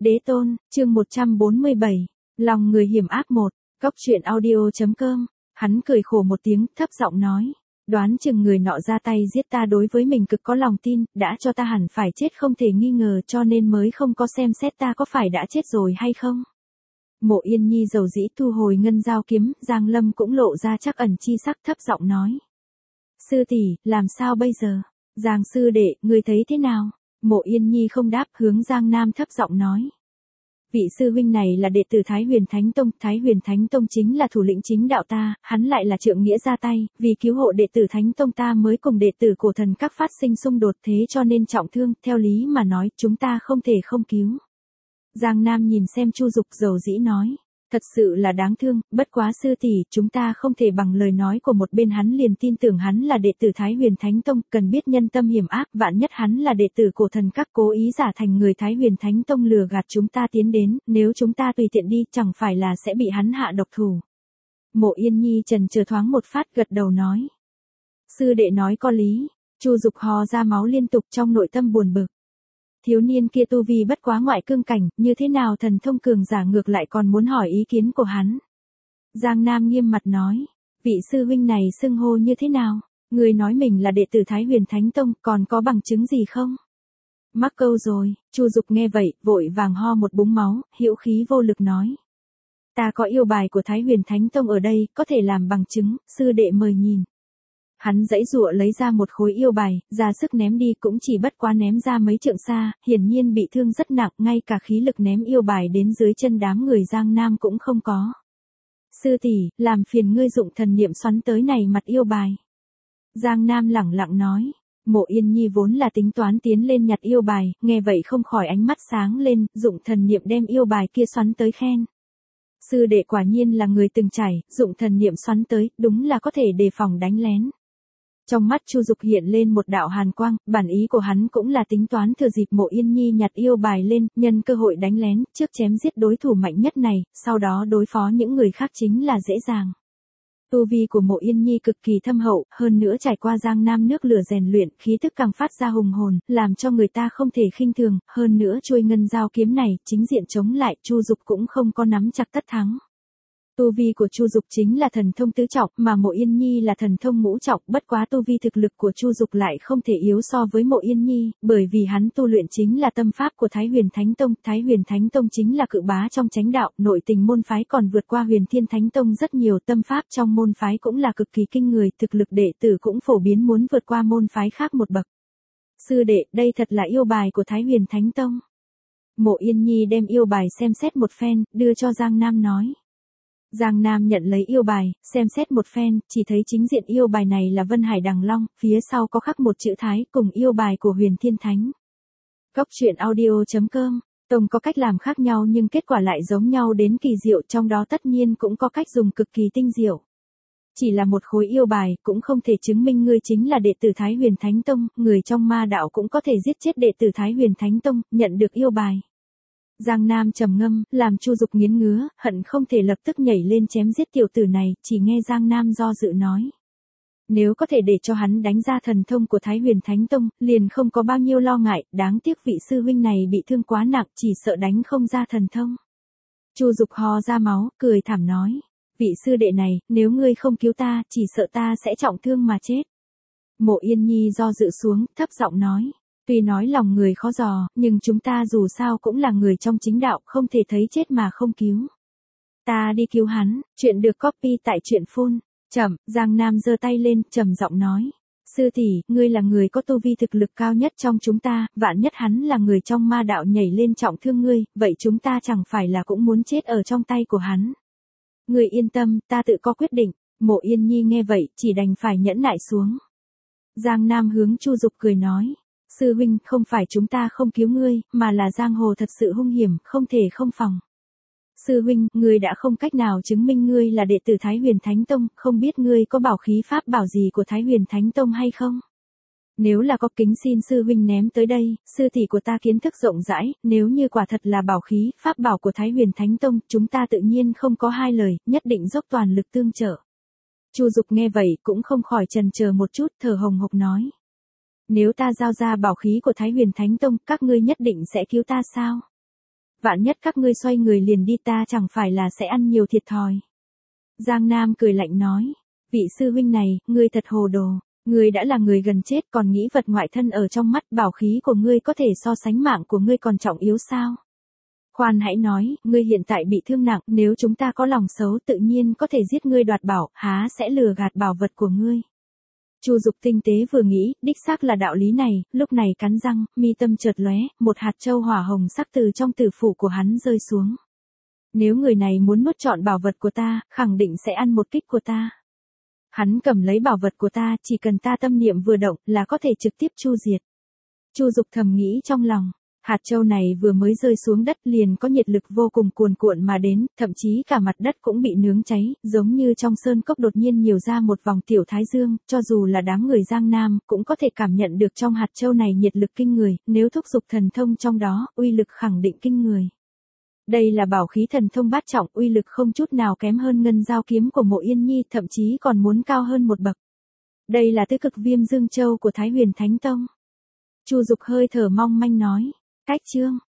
Đế tôn, chương 147. Lòng người hiểm ác 1. Góc truyện audio.com. Hắn cười khổ một tiếng, thấp giọng nói. Đoán chừng người nọ ra tay giết ta đối với mình cực có lòng tin, đã cho ta hẳn phải chết không thể nghi ngờ cho nên mới không có xem xét ta có phải đã chết rồi hay không. Mộ Yên Nhi dầu dĩ thu hồi ngân dao kiếm, Giang Lâm cũng lộ ra chắc ẩn chi sắc thấp giọng nói. Sư tỷ, làm sao bây giờ? Giang sư đệ, ngươi thấy thế nào? Mộ Yên Nhi không đáp, hướng Giang Nam thấp giọng nói. Vị sư huynh này là đệ tử Thái Huyền Thánh Tông, Thái Huyền Thánh Tông chính là thủ lĩnh chính đạo ta, hắn lại là trượng nghĩa ra tay, vì cứu hộ đệ tử Thánh Tông ta mới cùng đệ tử cổ thần các phát sinh xung đột thế cho nên trọng thương, theo lý mà nói, chúng ta không thể không cứu. Giang Nam nhìn xem Chu Dục dầu dĩ nói. Thật sự là đáng thương, bất quá sư tỷ, chúng ta không thể bằng lời nói của một bên hắn liền tin tưởng hắn là đệ tử Thái Huyền Thánh Tông, cần biết nhân tâm hiểm ác, vạn nhất hắn là đệ tử cổ thần các cố ý giả thành người Thái Huyền Thánh Tông lừa gạt chúng ta tiến đến, nếu chúng ta tùy tiện đi, chẳng phải là sẽ bị hắn hạ độc thủ. Mộ Yên Nhi trần chờ thoáng một phát gật đầu nói. Sư đệ nói có lý, Chu Dục hò ra máu liên tục trong nội tâm buồn bực. Thiếu niên kia tu vi bất quá ngoại cương cảnh, như thế nào thần thông cường giả ngược lại còn muốn hỏi ý kiến của hắn. Giang Nam nghiêm mặt nói, vị sư huynh này xưng hô như thế nào, người nói mình là đệ tử Thái Huyền Thánh Tông, còn có bằng chứng gì không? Mắc câu rồi, Chu Dục nghe vậy, vội vàng ho một búng máu, hữu khí vô lực nói. Ta có yêu bài của Thái Huyền Thánh Tông ở đây, có thể làm bằng chứng, sư đệ mời nhìn. Hắn giãy giụa lấy ra một khối yêu bài, ra sức ném đi cũng chỉ bất quá ném ra mấy trượng xa, hiển nhiên bị thương rất nặng, ngay cả khí lực ném yêu bài đến dưới chân đám người Giang Nam cũng không có. Sư tỷ, làm phiền ngươi dụng thần niệm xoắn tới này mặt yêu bài. Giang Nam lẳng lặng nói. Mộ Yên Nhi vốn là tính toán tiến lên nhặt yêu bài, nghe vậy không khỏi ánh mắt sáng lên, dụng thần niệm đem yêu bài kia xoắn tới khen. Sư đệ quả nhiên là người từng trải, dụng thần niệm xoắn tới, đúng là có thể đề phòng đánh lén. Trong mắt Chu Dục hiện lên một đạo hàn quang, bản ý của hắn cũng là tính toán thừa dịp Mộ Yên Nhi nhặt yêu bài lên, nhân cơ hội đánh lén, trước chém giết đối thủ mạnh nhất này, sau đó đối phó những người khác chính là dễ dàng. Tu vi của Mộ Yên Nhi cực kỳ thâm hậu, hơn nữa trải qua Giang Nam nước lửa rèn luyện, khí tức càng phát ra hùng hồn, làm cho người ta không thể khinh thường, hơn nữa chuôi ngân dao kiếm này, chính diện chống lại, Chu Dục cũng không có nắm chặt tất thắng. Tu vi của Chu Dục chính là thần thông tứ trọng, mà Mộ Yên Nhi là thần thông ngũ trọng, bất quá tu vi thực lực của Chu Dục lại không thể yếu so với Mộ Yên Nhi, bởi vì hắn tu luyện chính là tâm pháp của Thái Huyền Thánh Tông, Thái Huyền Thánh Tông chính là cự bá trong chánh đạo, nội tình môn phái còn vượt qua Huyền Thiên Thánh Tông rất nhiều, tâm pháp trong môn phái cũng là cực kỳ kinh người, thực lực đệ tử cũng phổ biến muốn vượt qua môn phái khác một bậc. Sư đệ, đây thật là yêu bài của Thái Huyền Thánh Tông. Mộ Yên Nhi đem yêu bài xem xét một phen, đưa cho Giang Nam nói. Giang Nam nhận lấy yêu bài, xem xét một phen, chỉ thấy chính diện yêu bài này là Vân Hải Đằng Long, phía sau có khắc một chữ Thái cùng yêu bài của Huyền Thiên Thánh. Góc truyện audio.com, tổng có cách làm khác nhau nhưng kết quả lại giống nhau đến kỳ diệu, trong đó tất nhiên cũng có cách dùng cực kỳ tinh diệu. Chỉ là một khối yêu bài cũng không thể chứng minh ngươi chính là đệ tử Thái Huyền Thánh Tông, người trong ma đạo cũng có thể giết chết đệ tử Thái Huyền Thánh Tông, nhận được yêu bài. Giang Nam trầm ngâm, làm Chu Dục nghiến ngứa, hận không thể lập tức nhảy lên chém giết tiểu tử này, chỉ nghe Giang Nam do dự nói. Nếu có thể để cho hắn đánh ra thần thông của Thái Huyền Thánh Tông, liền không có bao nhiêu lo ngại, đáng tiếc vị sư huynh này bị thương quá nặng, chỉ sợ đánh không ra thần thông. Chu Dục ho ra máu, cười thảm nói. Vị sư đệ này, nếu ngươi không cứu ta, chỉ sợ ta sẽ trọng thương mà chết. Mộ Yên Nhi do dự xuống, thấp giọng nói. Tuy nói lòng người khó dò, nhưng chúng ta dù sao cũng là người trong chính đạo, không thể thấy chết mà không cứu. Ta đi cứu hắn, chuyện được copy tại truyện phun. Chậm, Giang Nam giơ tay lên, trầm giọng nói. Sư tỷ, ngươi là người có tu vi thực lực cao nhất trong chúng ta, vạn nhất hắn là người trong ma đạo nhảy lên trọng thương ngươi, vậy chúng ta chẳng phải là cũng muốn chết ở trong tay của hắn. Ngươi yên tâm, ta tự có quyết định. Mộ Yên Nhi nghe vậy, chỉ đành phải nhẫn nại xuống. Giang Nam hướng Chu Dục cười nói. Sư huynh, không phải chúng ta không cứu ngươi, mà là giang hồ thật sự hung hiểm, không thể không phòng. Sư huynh, ngươi đã không cách nào chứng minh ngươi là đệ tử Thái Huyền Thánh Tông, không biết ngươi có bảo khí pháp bảo gì của Thái Huyền Thánh Tông hay không? Nếu là có kính xin sư huynh ném tới đây, sư tỷ của ta kiến thức rộng rãi, nếu như quả thật là bảo khí, pháp bảo của Thái Huyền Thánh Tông, chúng ta tự nhiên không có hai lời, nhất định dốc toàn lực tương trợ. Chu Dục nghe vậy, cũng không khỏi chần chờ một chút, thở hồng hộc nói. Nếu ta giao ra bảo khí của Thái Huyền Thánh Tông, các ngươi nhất định sẽ cứu ta sao? Vạn nhất các ngươi xoay người liền đi ta chẳng phải là sẽ ăn nhiều thiệt thòi. Giang Nam cười lạnh nói, vị sư huynh này, ngươi thật hồ đồ, ngươi đã là người gần chết còn nghĩ vật ngoại thân ở trong mắt, bảo khí của ngươi có thể so sánh mạng của ngươi còn trọng yếu sao? Khoan hãy nói, ngươi hiện tại bị thương nặng, nếu chúng ta có lòng xấu tự nhiên có thể giết ngươi đoạt bảo, há sẽ lừa gạt bảo vật của ngươi. Chu Dục tinh tế vừa nghĩ, đích xác là đạo lý này, lúc này cắn răng, mi tâm chợt lóe, một hạt châu hỏa hồng sắc từ trong tử phủ của hắn rơi xuống. Nếu người này muốn nuốt trọn bảo vật của ta, khẳng định sẽ ăn một kích của ta. Hắn cầm lấy bảo vật của ta, chỉ cần ta tâm niệm vừa động là có thể trực tiếp chu diệt. Chu Dục thầm nghĩ trong lòng. Hạt châu này vừa mới rơi xuống đất liền có nhiệt lực vô cùng cuồn cuộn mà đến, thậm chí cả mặt đất cũng bị nướng cháy, giống như trong sơn cốc đột nhiên nhiều ra một vòng tiểu thái dương, cho dù là đám người Giang Nam cũng có thể cảm nhận được trong hạt châu này nhiệt lực kinh người, nếu thúc giục thần thông trong đó, uy lực khẳng định kinh người. Đây là bảo khí thần thông bát trọng, uy lực không chút nào kém hơn ngân giao kiếm của Mộ Yên Nhi, thậm chí còn muốn cao hơn một bậc. Đây là tứ cực Viêm Dương Châu của Thái Huyền Thánh Tông. Chu Dục hơi thở mong manh nói. Cách chương